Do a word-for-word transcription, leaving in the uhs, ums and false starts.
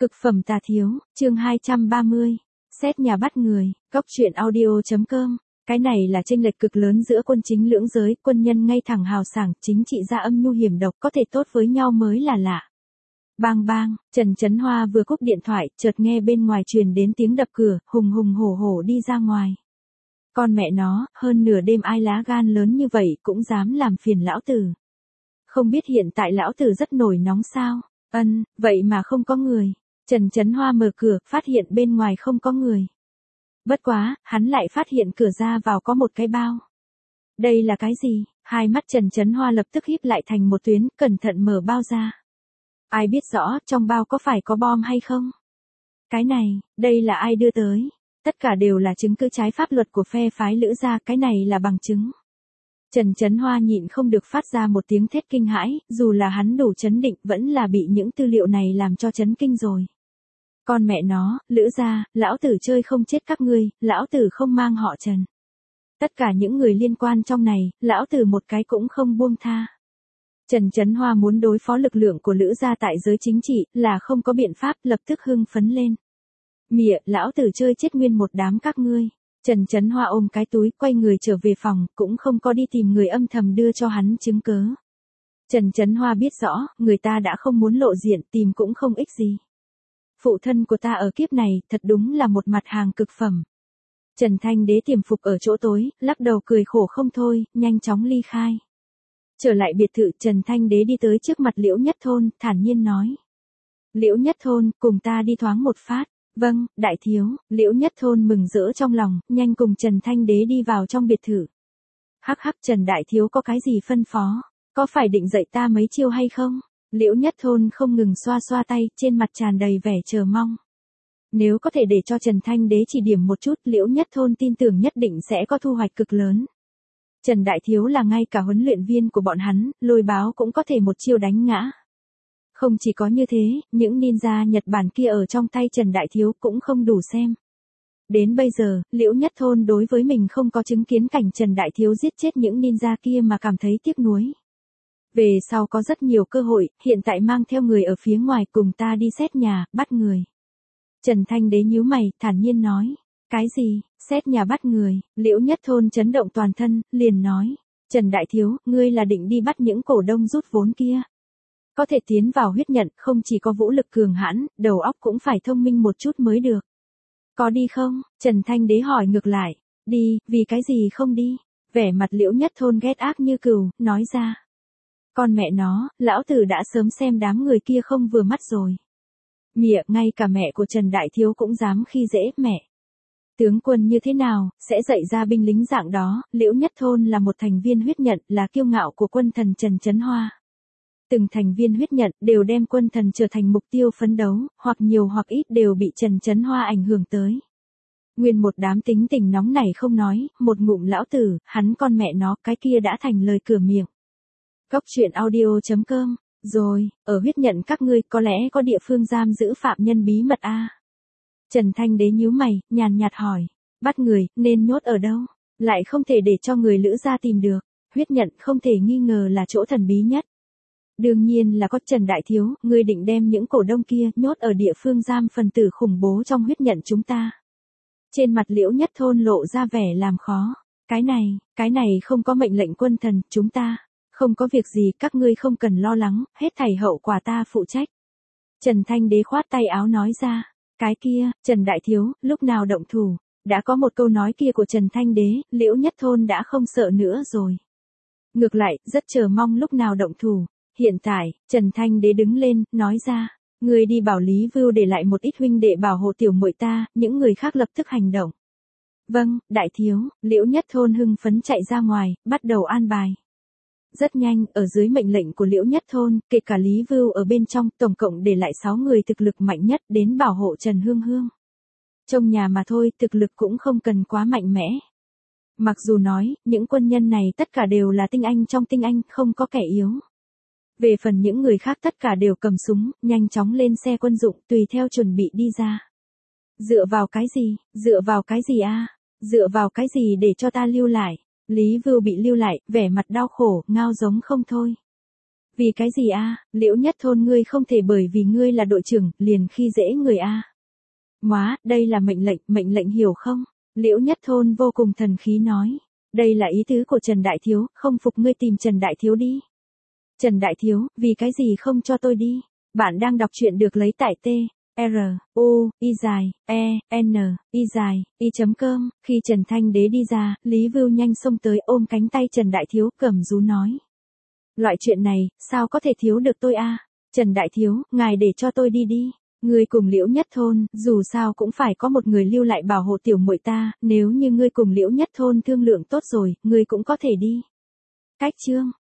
Cực phẩm tà thiếu, chương hai trăm ba mươi. Xét nhà bắt người, góc truyện audio.com. Cái này là chênh lệch cực lớn giữa quân chính lưỡng giới, quân nhân ngay thẳng hào sảng, chính trị gia âm nhu hiểm độc, có thể tốt với nhau mới là lạ. Bang bang, Trần Chấn Hoa vừa cúp điện thoại, chợt nghe bên ngoài truyền đến tiếng đập cửa, hùng hùng hổ hổ đi ra ngoài. Con mẹ nó, hơn nửa đêm ai lá gan lớn như vậy cũng dám làm phiền lão tử. Không biết hiện tại lão tử rất nổi nóng sao? Ân, vậy mà không có người. Trần Chấn Hoa mở cửa, phát hiện bên ngoài không có người. Bất quá, hắn lại phát hiện cửa ra vào có một cái bao. Đây là cái gì? Hai mắt Trần Chấn Hoa lập tức híp lại thành một tuyến, cẩn thận mở bao ra. Ai biết rõ trong bao có phải có bom hay không? Cái này, đây là ai đưa tới? Tất cả đều là chứng cứ trái pháp luật của phe phái Lữ gia, cái này là bằng chứng. Trần Chấn Hoa nhịn không được phát ra một tiếng thét kinh hãi, dù là hắn đủ chấn định vẫn là bị những tư liệu này làm cho chấn kinh rồi. Con mẹ nó, Lữ gia, lão tử chơi không chết các ngươi, lão tử không mang họ Trần. Tất cả những người liên quan trong này, lão tử một cái cũng không buông tha. Trần Chấn Hoa muốn đối phó lực lượng của Lữ gia tại giới chính trị, là không có biện pháp, lập tức hưng phấn lên. Mịa, lão tử chơi chết nguyên một đám các ngươi. Trần Chấn Hoa ôm cái túi, quay người trở về phòng, cũng không có đi tìm người âm thầm đưa cho hắn chứng cớ. Trần Chấn Hoa biết rõ, người ta đã không muốn lộ diện, tìm cũng không ích gì. Phụ thân của ta ở kiếp này, thật đúng là một mặt hàng cực phẩm. Trần Thanh Đế tiềm phục ở chỗ tối, lắc đầu cười khổ không thôi, nhanh chóng ly khai. Trở lại biệt thự, Trần Thanh Đế đi tới trước mặt Liễu Nhất Thôn, thản nhiên nói. Liễu Nhất Thôn, cùng ta đi thoáng một phát. Vâng, đại thiếu, Liễu Nhất Thôn mừng rỡ trong lòng, nhanh cùng Trần Thanh Đế đi vào trong biệt thự. Hắc hắc, Trần đại thiếu có cái gì phân phó? Có phải định dạy ta mấy chiêu hay không? Liễu Nhất Thôn không ngừng xoa xoa tay, trên mặt tràn đầy vẻ chờ mong. Nếu có thể để cho Trần Thanh Đế chỉ điểm một chút, Liễu Nhất Thôn tin tưởng nhất định sẽ có thu hoạch cực lớn. Trần đại thiếu là ngay cả huấn luyện viên của bọn hắn, Lôi Báo cũng có thể một chiêu đánh ngã. Không chỉ có như thế, những ninja Nhật Bản kia ở trong tay Trần Đại Thiếu cũng không đủ xem. Đến bây giờ, Liễu Nhất Thôn đối với mình không có chứng kiến cảnh Trần Đại Thiếu giết chết những ninja kia mà cảm thấy tiếc nuối. Về sau có rất nhiều cơ hội, hiện tại mang theo người ở phía ngoài cùng ta đi xét nhà, bắt người. Trần Thanh Đế nhíu mày, thản nhiên nói. Cái gì, xét nhà bắt người? Liễu Nhất Thôn chấn động toàn thân, liền nói. Trần Đại Thiếu, ngươi là định đi bắt những cổ đông rút vốn kia. Có thể tiến vào huyết nhận, không chỉ có vũ lực cường hãn, đầu óc cũng phải thông minh một chút mới được. Có đi không? Trần Thanh Đế hỏi ngược lại. Đi, vì cái gì không đi? Vẻ mặt Liễu Nhất Thôn ghét ác như cừu, nói ra. Con mẹ nó, lão tử đã sớm xem đám người kia không vừa mắt rồi. Mịa, ngay cả mẹ của Trần Đại Thiếu cũng dám khi dễ, mẹ. Tướng quân như thế nào, sẽ dạy ra binh lính dạng đó, Liễu Nhất Thôn là một thành viên huyết nhận, là kiêu ngạo của quân thần Trần Chấn Hoa. Từng thành viên huyết nhận đều đem quân thần trở thành mục tiêu phấn đấu, hoặc nhiều hoặc ít đều bị Trần Chấn Hoa ảnh hưởng tới. Nguyên một đám tính tình nóng này không nói, một ngụm lão tử, hắn con mẹ nó, cái kia đã thành lời cửa miệng. Góc truyện audio.com, rồi, ở huyết nhận các ngươi có lẽ có địa phương giam giữ phạm nhân bí mật a. Trần Thanh Đế nhíu mày, nhàn nhạt hỏi, bắt người, nên nhốt ở đâu? Lại không thể để cho người Lữ gia tìm được, huyết nhận không thể nghi ngờ là chỗ thần bí nhất. Đương nhiên là có. Trần Đại Thiếu, ngươi định đem những cổ đông kia nhốt ở địa phương giam phần tử khủng bố trong huyết nhận chúng ta. Trên mặt Liễu Nhất Thôn lộ ra vẻ làm khó. Cái này, cái này không có mệnh lệnh quân thần, chúng ta. Không có việc gì, các ngươi không cần lo lắng, hết thảy hậu quả ta phụ trách. Trần Thanh Đế khoát tay áo nói ra. Cái kia, Trần Đại Thiếu, lúc nào động thủ. Đã có một câu nói kia của Trần Thanh Đế, Liễu Nhất Thôn đã không sợ nữa rồi. Ngược lại, rất chờ mong lúc nào động thủ. Hiện tại, Trần Thanh Đế đứng lên, nói ra, người đi bảo Lý Vưu để lại một ít huynh đệ bảo hộ tiểu muội ta, những người khác lập tức hành động. Vâng, đại thiếu, Liễu Nhất Thôn hưng phấn chạy ra ngoài, bắt đầu an bài. Rất nhanh, ở dưới mệnh lệnh của Liễu Nhất Thôn, kể cả Lý Vưu ở bên trong, tổng cộng để lại sáu người thực lực mạnh nhất đến bảo hộ Trần Hương Hương. Trong nhà mà thôi, thực lực cũng không cần quá mạnh mẽ. Mặc dù nói, những quân nhân này tất cả đều là tinh anh trong tinh anh, không có kẻ yếu. Về phần những người khác tất cả đều cầm súng, nhanh chóng lên xe quân dụng, tùy theo chuẩn bị đi ra. Dựa vào cái gì, dựa vào cái gì a, dựa vào cái gì để cho ta lưu lại. Lý Vưu bị lưu lại, vẻ mặt đau khổ, ngao giống không thôi. Vì cái gì a? Liễu Nhất Thôn ngươi không thể bởi vì ngươi là đội trưởng, liền khi dễ người a. Móa, đây là mệnh lệnh, mệnh lệnh hiểu không? Liễu Nhất Thôn vô cùng thần khí nói. Đây là ý tứ của Trần Đại Thiếu, không phục ngươi tìm Trần Đại Thiếu đi. Trần Đại Thiếu, vì cái gì không cho tôi đi? Bạn đang đọc truyện được lấy tại T. R, U, Y dài, E, N, Y dài, Y chấm cơm. Khi Trần Thanh Đế đi ra, Lý Vưu nhanh xông tới ôm cánh tay Trần Đại Thiếu, cầm rú nói. Loại chuyện này, sao có thể thiếu được tôi a? Trần Đại Thiếu, ngài để cho tôi đi đi. Ngươi cùng Liễu Nhất Thôn, dù sao cũng phải có một người lưu lại bảo hộ tiểu muội ta, nếu như ngươi cùng Liễu Nhất Thôn thương lượng tốt rồi, ngươi cũng có thể đi. Cách chương